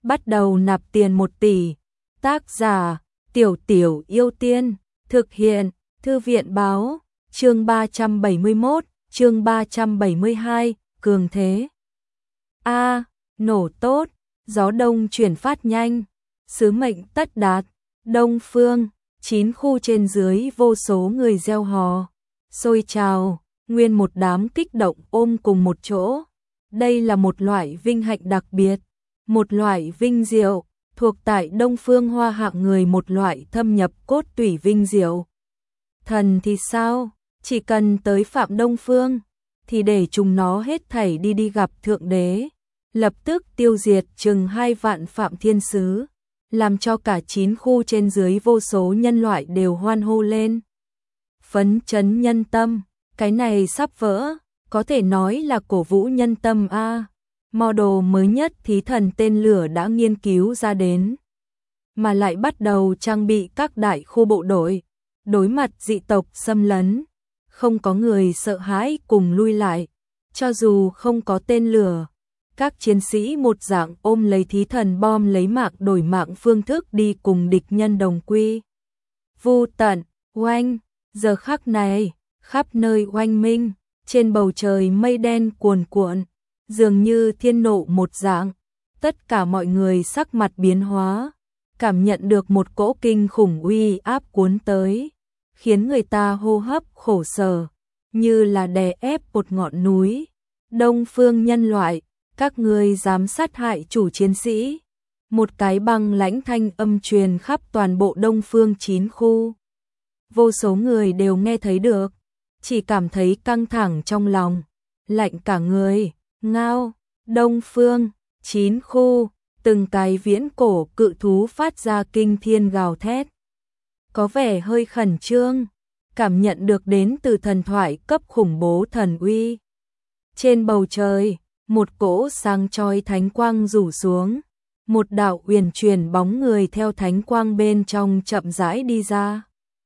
bắt đầu nạp tiền 1 tỷ. Tác giả, Tiểu Tiểu Yêu Tiên, thực hiện, Thư viện báo, chương 371, chương 372, cường thế. Nổ tốt, gió đông chuyển phát nhanh, sứ mệnh tất đạt, Đông Phương, 9 khu trên dưới vô số người reo hò, xôi trào, nguyên một đám kích động ôm cùng một chỗ. Đây là một loại vinh hạnh đặc biệt, một loại vinh diệu, thuộc tại Đông Phương Hoa hạng người, một loại thâm nhập cốt tủy vinh diệu. Thần thì sao, chỉ cần tới Phạm Đông Phương, thì để chúng nó hết thảy đi gặp Thượng Đế, lập tức tiêu diệt chừng 2 vạn Phạm Thiên Sứ, làm cho cả 9 khu trên dưới vô số nhân loại đều hoan hô lên. Phấn chấn nhân tâm, cái này sắp vỡ, có thể nói là cổ vũ nhân tâm a. Model mới nhất thí thần tên lửa đã nghiên cứu ra đến, mà lại bắt đầu trang bị các đại khu bộ đội, đối mặt dị tộc xâm lấn, không có người sợ hãi cùng lui lại, cho dù không có tên lửa, các chiến sĩ một dạng ôm lấy thí thần bom lấy mạng đổi mạng phương thức đi cùng địch nhân đồng quy. Vu tận, oanh, giờ khắc này, khắp nơi oanh minh, trên bầu trời mây đen cuồn cuộn, dường như thiên nộ một dạng, tất cả mọi người sắc mặt biến hóa, cảm nhận được một cỗ kinh khủng uy áp cuốn tới, khiến người ta hô hấp khổ sở, như là đè ép một ngọn núi. Đông Phương nhân loại, các ngươi dám sát hại chủ chiến sĩ. Một cái băng lãnh thanh âm truyền khắp toàn bộ Đông Phương 9 khu. Vô số người đều nghe thấy được, chỉ cảm thấy căng thẳng trong lòng, lạnh cả người. Ngao, Đông Phương, 9 khu, từng cái viễn cổ cự thú phát ra kinh thiên gào thét. Có vẻ hơi khẩn trương, cảm nhận được đến từ thần thoại cấp khủng bố thần uy. Trên bầu trời, một cỗ sáng chói thánh quang rủ xuống, một đạo uyển chuyển bóng người theo thánh quang bên trong chậm rãi đi ra.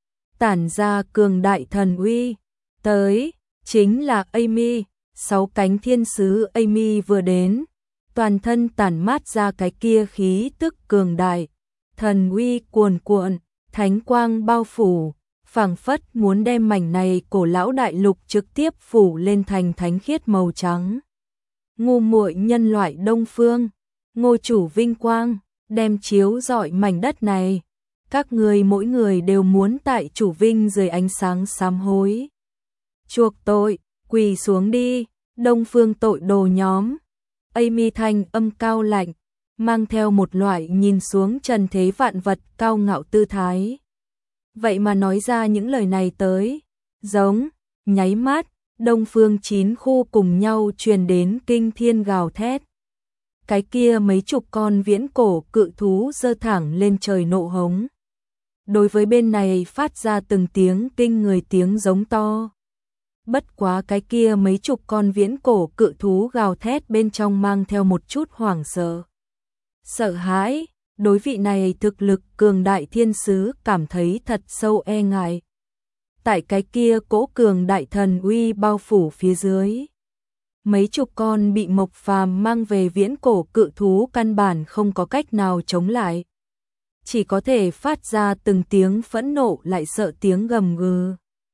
Tản ra cường đại thần uy, tới, chính là Amy. 6 cánh thiên sứ Amy vừa đến, toàn thân tản mát ra cái kia khí tức cường đại, thần uy cuồn cuộn, thánh quang bao phủ, phảng phất muốn đem mảnh này cổ lão đại lục trực tiếp phủ lên thành thánh khiết màu trắng. Ngu muội nhân loại Đông Phương, Ngô chủ vinh quang, đem chiếu rọi mảnh đất này, các người mỗi người đều muốn tại chủ vinh dưới ánh sáng sám hối. Chuộc tội, quỳ xuống đi, Đông Phương tội đồ nhóm. Amy thanh âm cao lạnh, mang theo một loại nhìn xuống trần thế vạn vật cao ngạo tư thái. Vậy mà nói ra những lời này tới, giống, nháy mắt, Đông Phương 9 khu cùng nhau truyền đến kinh thiên gào thét. Cái kia mấy chục con viễn cổ cự thú giơ thẳng lên trời nộ hống. Đối với bên này phát ra từng tiếng kinh người tiếng giống to. Bất quá cái kia mấy chục con viễn cổ cự thú gào thét bên trong mang theo một chút hoảng sợ. Sợ hãi, đối vị này thực lực cường đại thiên sứ cảm thấy thật sâu e ngại. Tại cái kia cỗ cường đại thần uy bao phủ phía dưới. Mấy chục con bị Mộc Phàm mang về viễn cổ cự thú căn bản không có cách nào chống lại. Chỉ có thể phát ra từng tiếng phẫn nộ lại sợ tiếng gầm gừ.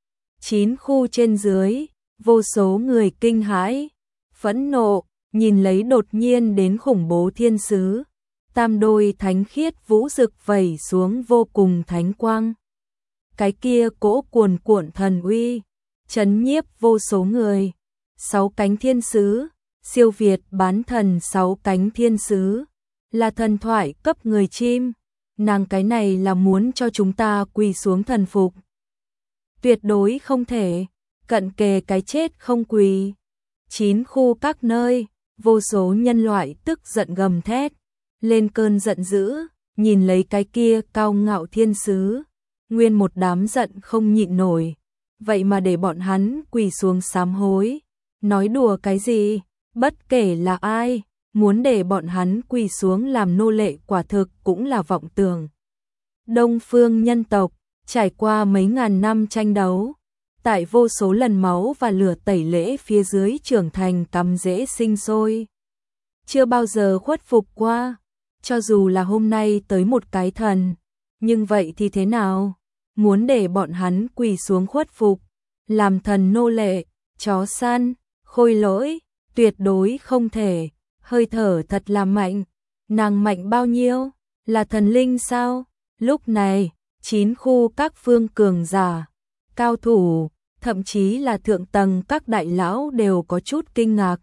9 khu trên dưới, vô số người kinh hãi, phẫn nộ, nhìn lấy đột nhiên đến khủng bố thiên sứ. Tam đôi thánh khiết vũ rực vẩy xuống vô cùng thánh quang. Cái kia cỗ cuồn cuộn thần uy, chấn nhiếp vô số người. 6 cánh thiên sứ, siêu việt bán thần 6 cánh thiên sứ, là thần thoại cấp người chim. Nàng cái này là muốn cho chúng ta quỳ xuống thần phục. Tuyệt đối không thể, cận kề cái chết không quỳ. 9 khu các nơi, vô số nhân loại tức giận gầm thét, lên cơn giận dữ, nhìn lấy cái kia cao ngạo thiên sứ, nguyên một đám giận không nhịn nổi, vậy mà để bọn hắn quỳ xuống sám hối, nói đùa cái gì, bất kể là ai, muốn để bọn hắn quỳ xuống làm nô lệ quả thực cũng là vọng tưởng. Đông Phương nhân tộc, trải qua mấy ngàn năm tranh đấu, tại vô số lần máu và lửa tẩy lễ phía dưới trưởng thành cắm rễ sinh sôi. Chưa bao giờ khuất phục qua, Cho dù là hôm nay tới một cái thần, nhưng vậy thì thế nào? Muốn để bọn hắn quỳ xuống khuất phục, làm thần nô lệ, chó săn, khôi lỗi, tuyệt đối không thể. Hơi thở thật là mạnh. Nàng mạnh bao nhiêu? Là thần linh sao? Lúc này, 9 khu các phương cường giả, cao thủ, thậm chí là thượng tầng các đại lão đều có chút kinh ngạc.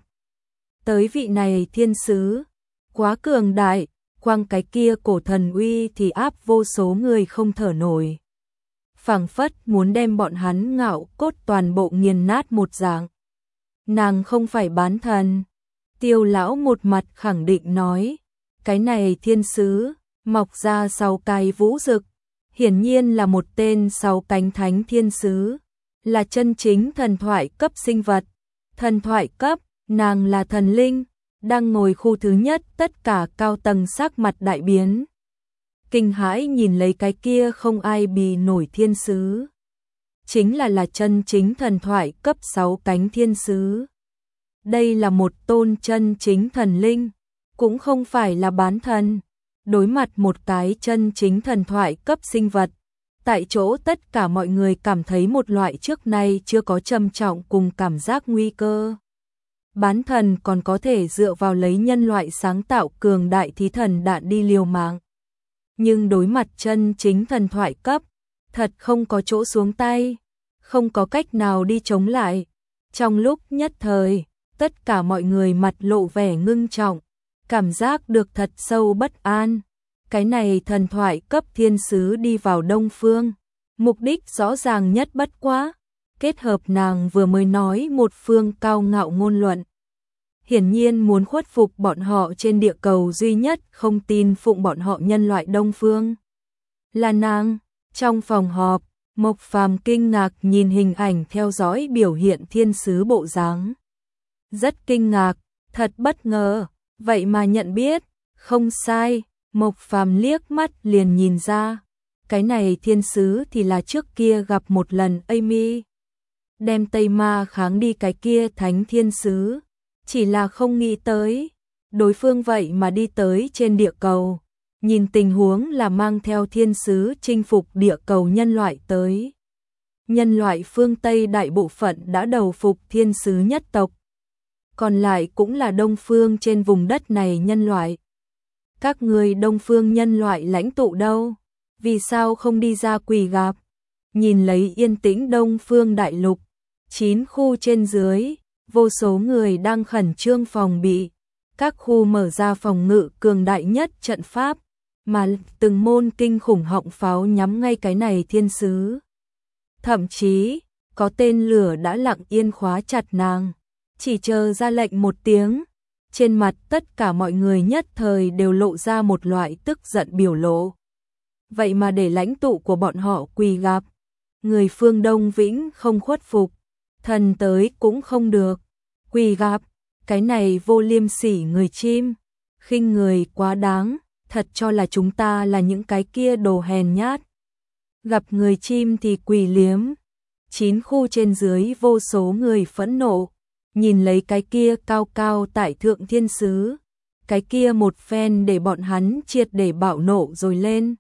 Tới vị này thiên sứ, quá cường đại, quang cái kia cổ thần uy thì áp vô số người không thở nổi. Phảng phất muốn đem bọn hắn ngạo cốt toàn bộ nghiền nát một dạng. Nàng không phải bán thần. Tiêu lão một mặt khẳng định nói, cái này thiên sứ, mọc ra 6 cái vũ rực, hiển nhiên là một tên 6 cánh thánh thiên sứ, là chân chính thần thoại cấp sinh vật. Thần thoại cấp, nàng là thần linh, đang ngồi khu thứ nhất, tất cả cao tầng sắc mặt đại biến. Kinh hãi nhìn lấy cái kia không ai bì nổi thiên sứ. Chính là chân chính thần thoại cấp 6 cánh thiên sứ. Đây là một tôn chân chính thần linh, cũng không phải là bán thần. Đối mặt một cái chân chính thần thoại cấp sinh vật, tại chỗ tất cả mọi người cảm thấy một loại trước nay chưa có trầm trọng cùng cảm giác nguy cơ. Bán thần còn có thể dựa vào lấy nhân loại sáng tạo cường đại thí thần đạn đi liều mạng. Nhưng đối mặt chân chính thần thoại cấp, thật không có chỗ xuống tay, không có cách nào đi chống lại. Trong lúc nhất thời, tất cả mọi người mặt lộ vẻ ngưng trọng, cảm giác được thật sâu bất an. Cái này thần thoại cấp thiên sứ đi vào Đông Phương, mục đích rõ ràng nhất bất quá, kết hợp nàng vừa mới nói một phương cao ngạo ngôn luận. Hiển nhiên muốn khuất phục bọn họ trên địa cầu duy nhất không tin phụng bọn họ nhân loại Đông Phương. Là nàng. Trong phòng họp, Mộc Phàm kinh ngạc nhìn hình ảnh theo dõi biểu hiện thiên sứ bộ dáng. Rất kinh ngạc, thật bất ngờ, vậy mà nhận biết, không sai, Mộc Phàm liếc mắt liền nhìn ra. Cái này thiên sứ thì là trước kia gặp một lần Amy. Đem Tây Ma kháng đi cái kia thánh thiên sứ. Chỉ là không nghĩ tới, đối phương vậy mà đi tới trên địa cầu. Nhìn tình huống là mang theo thiên sứ chinh phục địa cầu nhân loại tới. Nhân loại phương Tây đại bộ phận đã đầu phục thiên sứ nhất tộc. Còn lại cũng là Đông Phương trên vùng đất này nhân loại. Các người Đông Phương nhân loại lãnh tụ đâu? Vì sao không đi ra quỳ gặp? Nhìn lấy yên tĩnh Đông Phương đại lục, 9 khu trên dưới, vô số người đang khẩn trương phòng bị. Các khu mở ra phòng ngự cường đại nhất trận pháp, mà từng môn kinh khủng họng pháo nhắm ngay cái này thiên sứ. Thậm chí, có tên lửa đã lặng yên khóa chặt nàng, chỉ chờ ra lệnh một tiếng. Trên mặt tất cả mọi người nhất thời đều lộ ra một loại tức giận biểu lộ. Vậy mà để lãnh tụ của bọn họ quỳ gặp, người phương Đông Vĩnh không khuất phục, thần tới cũng không được, quỳ gặp, cái này vô liêm sỉ người chim, khinh người quá đáng, thật cho là chúng ta là những cái kia đồ hèn nhát. Gặp người chim thì quỳ liếm. 9 khu trên dưới vô số người phẫn nộ, nhìn lấy cái kia cao cao tại thượng thiên sứ, cái kia một phen để bọn hắn triệt để bạo nộ rồi lên.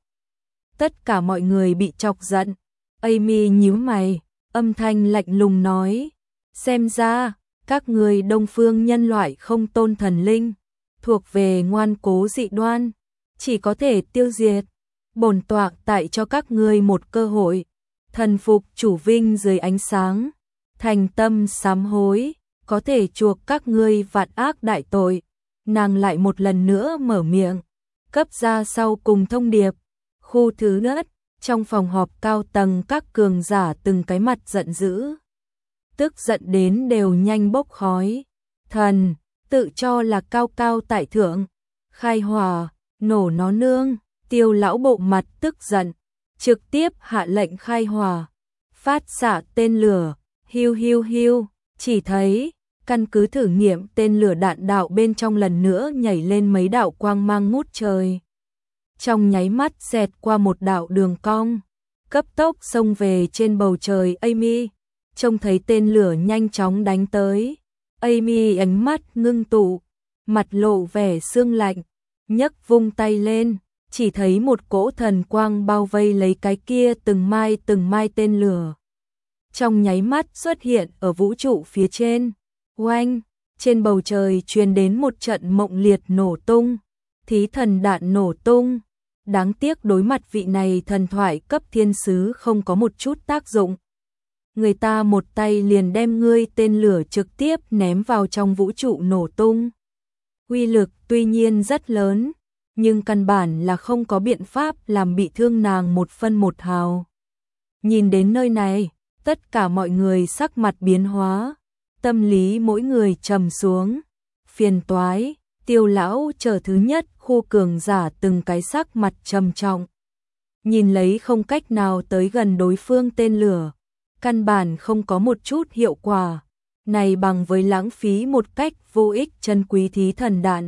Tất cả mọi người bị chọc giận. Amy nhíu mày, âm thanh lạnh lùng nói, xem ra các người Đông Phương nhân loại không tôn thần linh, thuộc về ngoan cố dị đoan, chỉ có thể tiêu diệt. Bổn tọa tại cho các ngươi một cơ hội, thần phục chủ vinh dưới ánh sáng, thành tâm sám hối, có thể chuộc các ngươi vạn ác đại tội. Nàng lại một lần nữa mở miệng, cấp ra sau cùng thông điệp. Khu thứ nhất, trong phòng họp cao tầng các cường giả từng cái mặt giận dữ, tức giận đến đều nhanh bốc khói. Thần, tự cho là cao cao tại thượng, khai hỏa, nổ nó nương. Tiêu lão bộ mặt tức giận, trực tiếp hạ lệnh khai hỏa, phát xạ tên lửa, hiu hiu hiu, chỉ thấy căn cứ thử nghiệm tên lửa đạn đạo bên trong lần nữa nhảy lên mấy đạo quang mang ngút trời. Trong nháy mắt xẹt qua một đạo đường cong, cấp tốc xông về trên bầu trời. Amy trông thấy tên lửa nhanh chóng đánh tới, Amy ánh mắt ngưng tụ, mặt lộ vẻ sương lạnh, nhấc vung tay lên, chỉ thấy một cỗ thần quang bao vây lấy cái kia từng mai tên lửa. Trong nháy mắt xuất hiện ở vũ trụ phía trên. Oanh, trên bầu trời truyền đến một trận mộng liệt nổ tung, thí thần đạn nổ tung. Đáng tiếc đối mặt vị này thần thoại cấp thiên sứ không có một chút tác dụng. Người ta một tay liền đem ngươi tên lửa trực tiếp ném vào trong vũ trụ nổ tung. Uy lực tuy nhiên rất lớn, nhưng căn bản là không có biện pháp làm bị thương nàng một phân một hào. Nhìn đến nơi này, tất cả mọi người sắc mặt biến hóa, tâm lý mỗi người trầm xuống. Phiền toái, Tiêu lão chờ thứ nhất khu cường giả từng cái sắc mặt trầm trọng. Nhìn lấy không cách nào tới gần đối phương tên lửa, căn bản không có một chút hiệu quả, này bằng với lãng phí một cách vô ích chân quý thí thần đạn.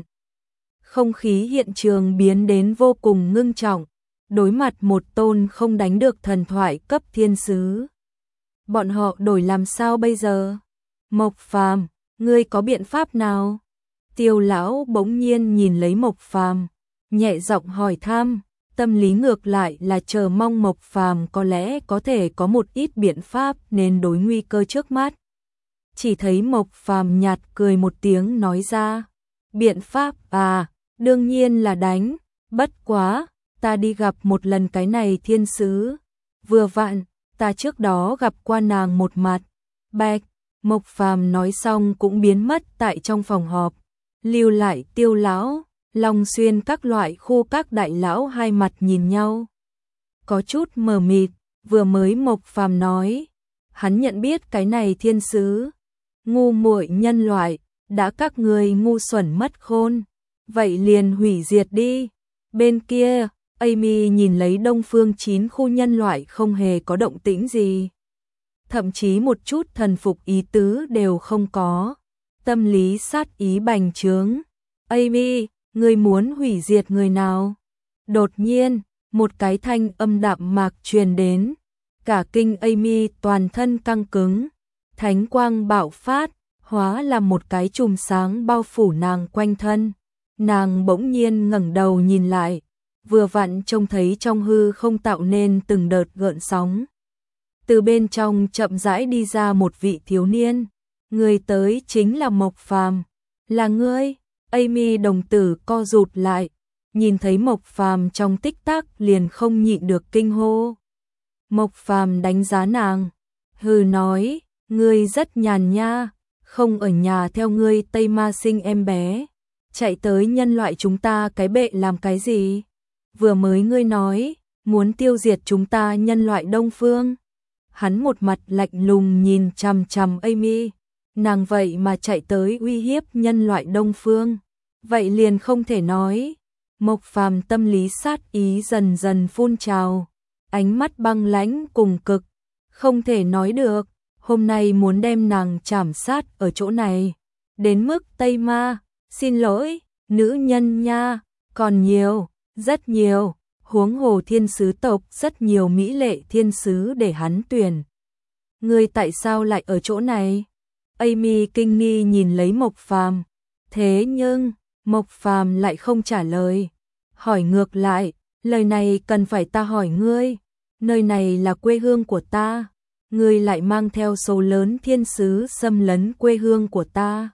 Không khí hiện trường biến đến vô cùng ngưng trọng, đối mặt một tôn không đánh được thần thoại cấp thiên sứ. Bọn họ đổi làm sao bây giờ? Mộc Phàm, ngươi có biện pháp nào? Tiêu lão bỗng nhiên nhìn lấy Mộc Phàm, nhẹ giọng hỏi thăm, tâm lý ngược lại là chờ mong Mộc Phàm có lẽ có thể có một ít biện pháp nên đối nguy cơ trước mắt. Chỉ thấy Mộc Phàm nhạt cười một tiếng nói ra, biện pháp à, đương nhiên là đánh, bất quá, ta đi gặp một lần cái này thiên sứ, vừa vặn, ta trước đó gặp qua nàng một mặt. Bạch, Mộc Phàm nói xong cũng biến mất tại trong phòng họp, lưu lại Tiêu lão, Long Xuyên các loại khu các đại lão hai mặt nhìn nhau. Có chút mờ mịt, vừa mới Mộc Phàm nói, hắn nhận biết cái này thiên sứ, ngu muội nhân loại, đã các người ngu xuẩn mất khôn, vậy liền hủy diệt đi. Bên kia, Amy nhìn lấy Đông Phương 9 khu nhân loại không hề có động tĩnh gì. Thậm chí một chút thần phục ý tứ đều không có. Tâm lý sát ý bành trướng. Amy, ngươi muốn hủy diệt người nào? Đột nhiên, một cái thanh âm đạm mạc truyền đến. Cả kinh Amy toàn thân căng cứng. Thánh quang bạo phát, hóa là một cái chùm sáng bao phủ nàng quanh thân. Nàng bỗng nhiên ngẩng đầu nhìn lại, vừa vặn trông thấy trong hư không tạo nên từng đợt gợn sóng. Từ bên trong chậm rãi đi ra một vị thiếu niên, người tới chính là Mộc Phàm. Là ngươi? Amy đồng tử co rụt lại, nhìn thấy Mộc Phàm trong tích tắc liền không nhịn được kinh hô. Mộc Phàm đánh giá nàng, hừ nói, ngươi rất nhàn nha, không ở nhà theo ngươi Tây Ma sinh em bé, chạy tới nhân loại chúng ta cái bệ làm cái gì? Vừa mới ngươi nói, muốn tiêu diệt chúng ta nhân loại Đông Phương. Hắn một mặt lạnh lùng nhìn chằm chằm Amy, nàng vậy mà chạy tới uy hiếp nhân loại Đông Phương, vậy liền không thể nói. Mộc Phàm tâm lý sát ý dần dần phun trào, ánh mắt băng lãnh cùng cực, không thể nói được, hôm nay muốn đem nàng chảm sát ở chỗ này. Đến mức Tây Ma, xin lỗi, nữ nhân nha, còn nhiều, rất nhiều, huống hồ thiên sứ tộc rất nhiều mỹ lệ thiên sứ để hắn tuyển. Ngươi tại sao lại ở chỗ này? Amy kinh nghi nhìn lấy Mộc Phàm, thế nhưng Mộc Phàm lại không trả lời, hỏi ngược lại, lời này cần phải ta hỏi ngươi, nơi này là quê hương của ta, ngươi lại mang theo số lớn thiên sứ xâm lấn quê hương của ta,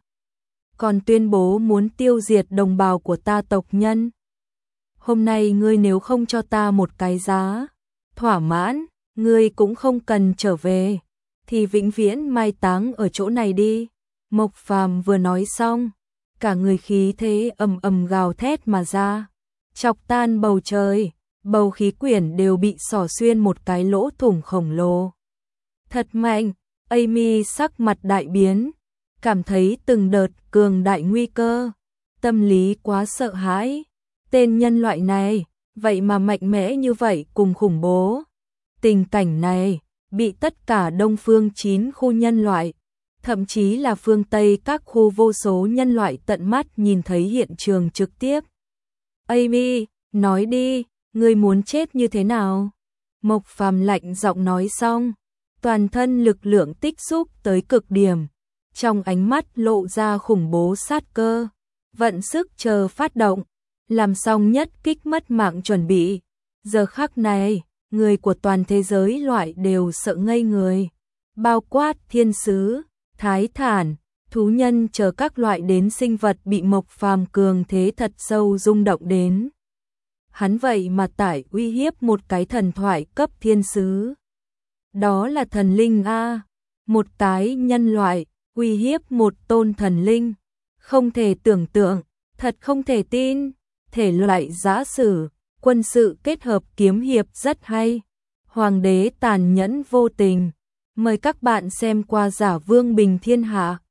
còn tuyên bố muốn tiêu diệt đồng bào của ta tộc nhân. Hôm nay ngươi nếu không cho ta một cái giá thỏa mãn, ngươi cũng không cần trở về, thì vĩnh viễn mai táng ở chỗ này đi. Mộc Phàm vừa nói xong, cả người khí thế ầm ầm gào thét mà ra, chọc tan bầu trời, bầu khí quyển đều bị xỏ xuyên một cái lỗ thủng khổng lồ. Thật mạnh, Amy sắc mặt đại biến, cảm thấy từng đợt cường đại nguy cơ, tâm lý quá sợ hãi. Tên nhân loại này, vậy mà mạnh mẽ như vậy cùng khủng bố. Tình cảnh này, bị tất cả Đông Phương 9 khu nhân loại, thậm chí là phương Tây các khu vô số nhân loại tận mắt nhìn thấy hiện trường trực tiếp. Amy, nói đi, ngươi muốn chết như thế nào? Mộc Phàm lạnh giọng nói xong, toàn thân lực lượng tích xúc tới cực điểm, trong ánh mắt lộ ra khủng bố sát cơ, vận sức chờ phát động. làm xong nhất kích mất mạng chuẩn bị. Giờ khắc này, người của toàn thế giới loại đều sợ ngây người, bao quát thiên sứ, thái thản, thú nhân chờ các loại đến sinh vật bị Mộc Phàm cường thế thật sâu rung động đến. Hắn vậy mà tải uy hiếp một cái thần thoại cấp thiên sứ. Đó là thần linh a, một cái nhân loại uy hiếp một tôn thần linh, không thể tưởng tượng, thật không thể tin. Thể loại giã sử, quân sự kết hợp kiếm hiệp rất hay. Hoàng đế tàn nhẫn vô tình. Mời các bạn xem qua Giả Vương Bình Thiên Hạ.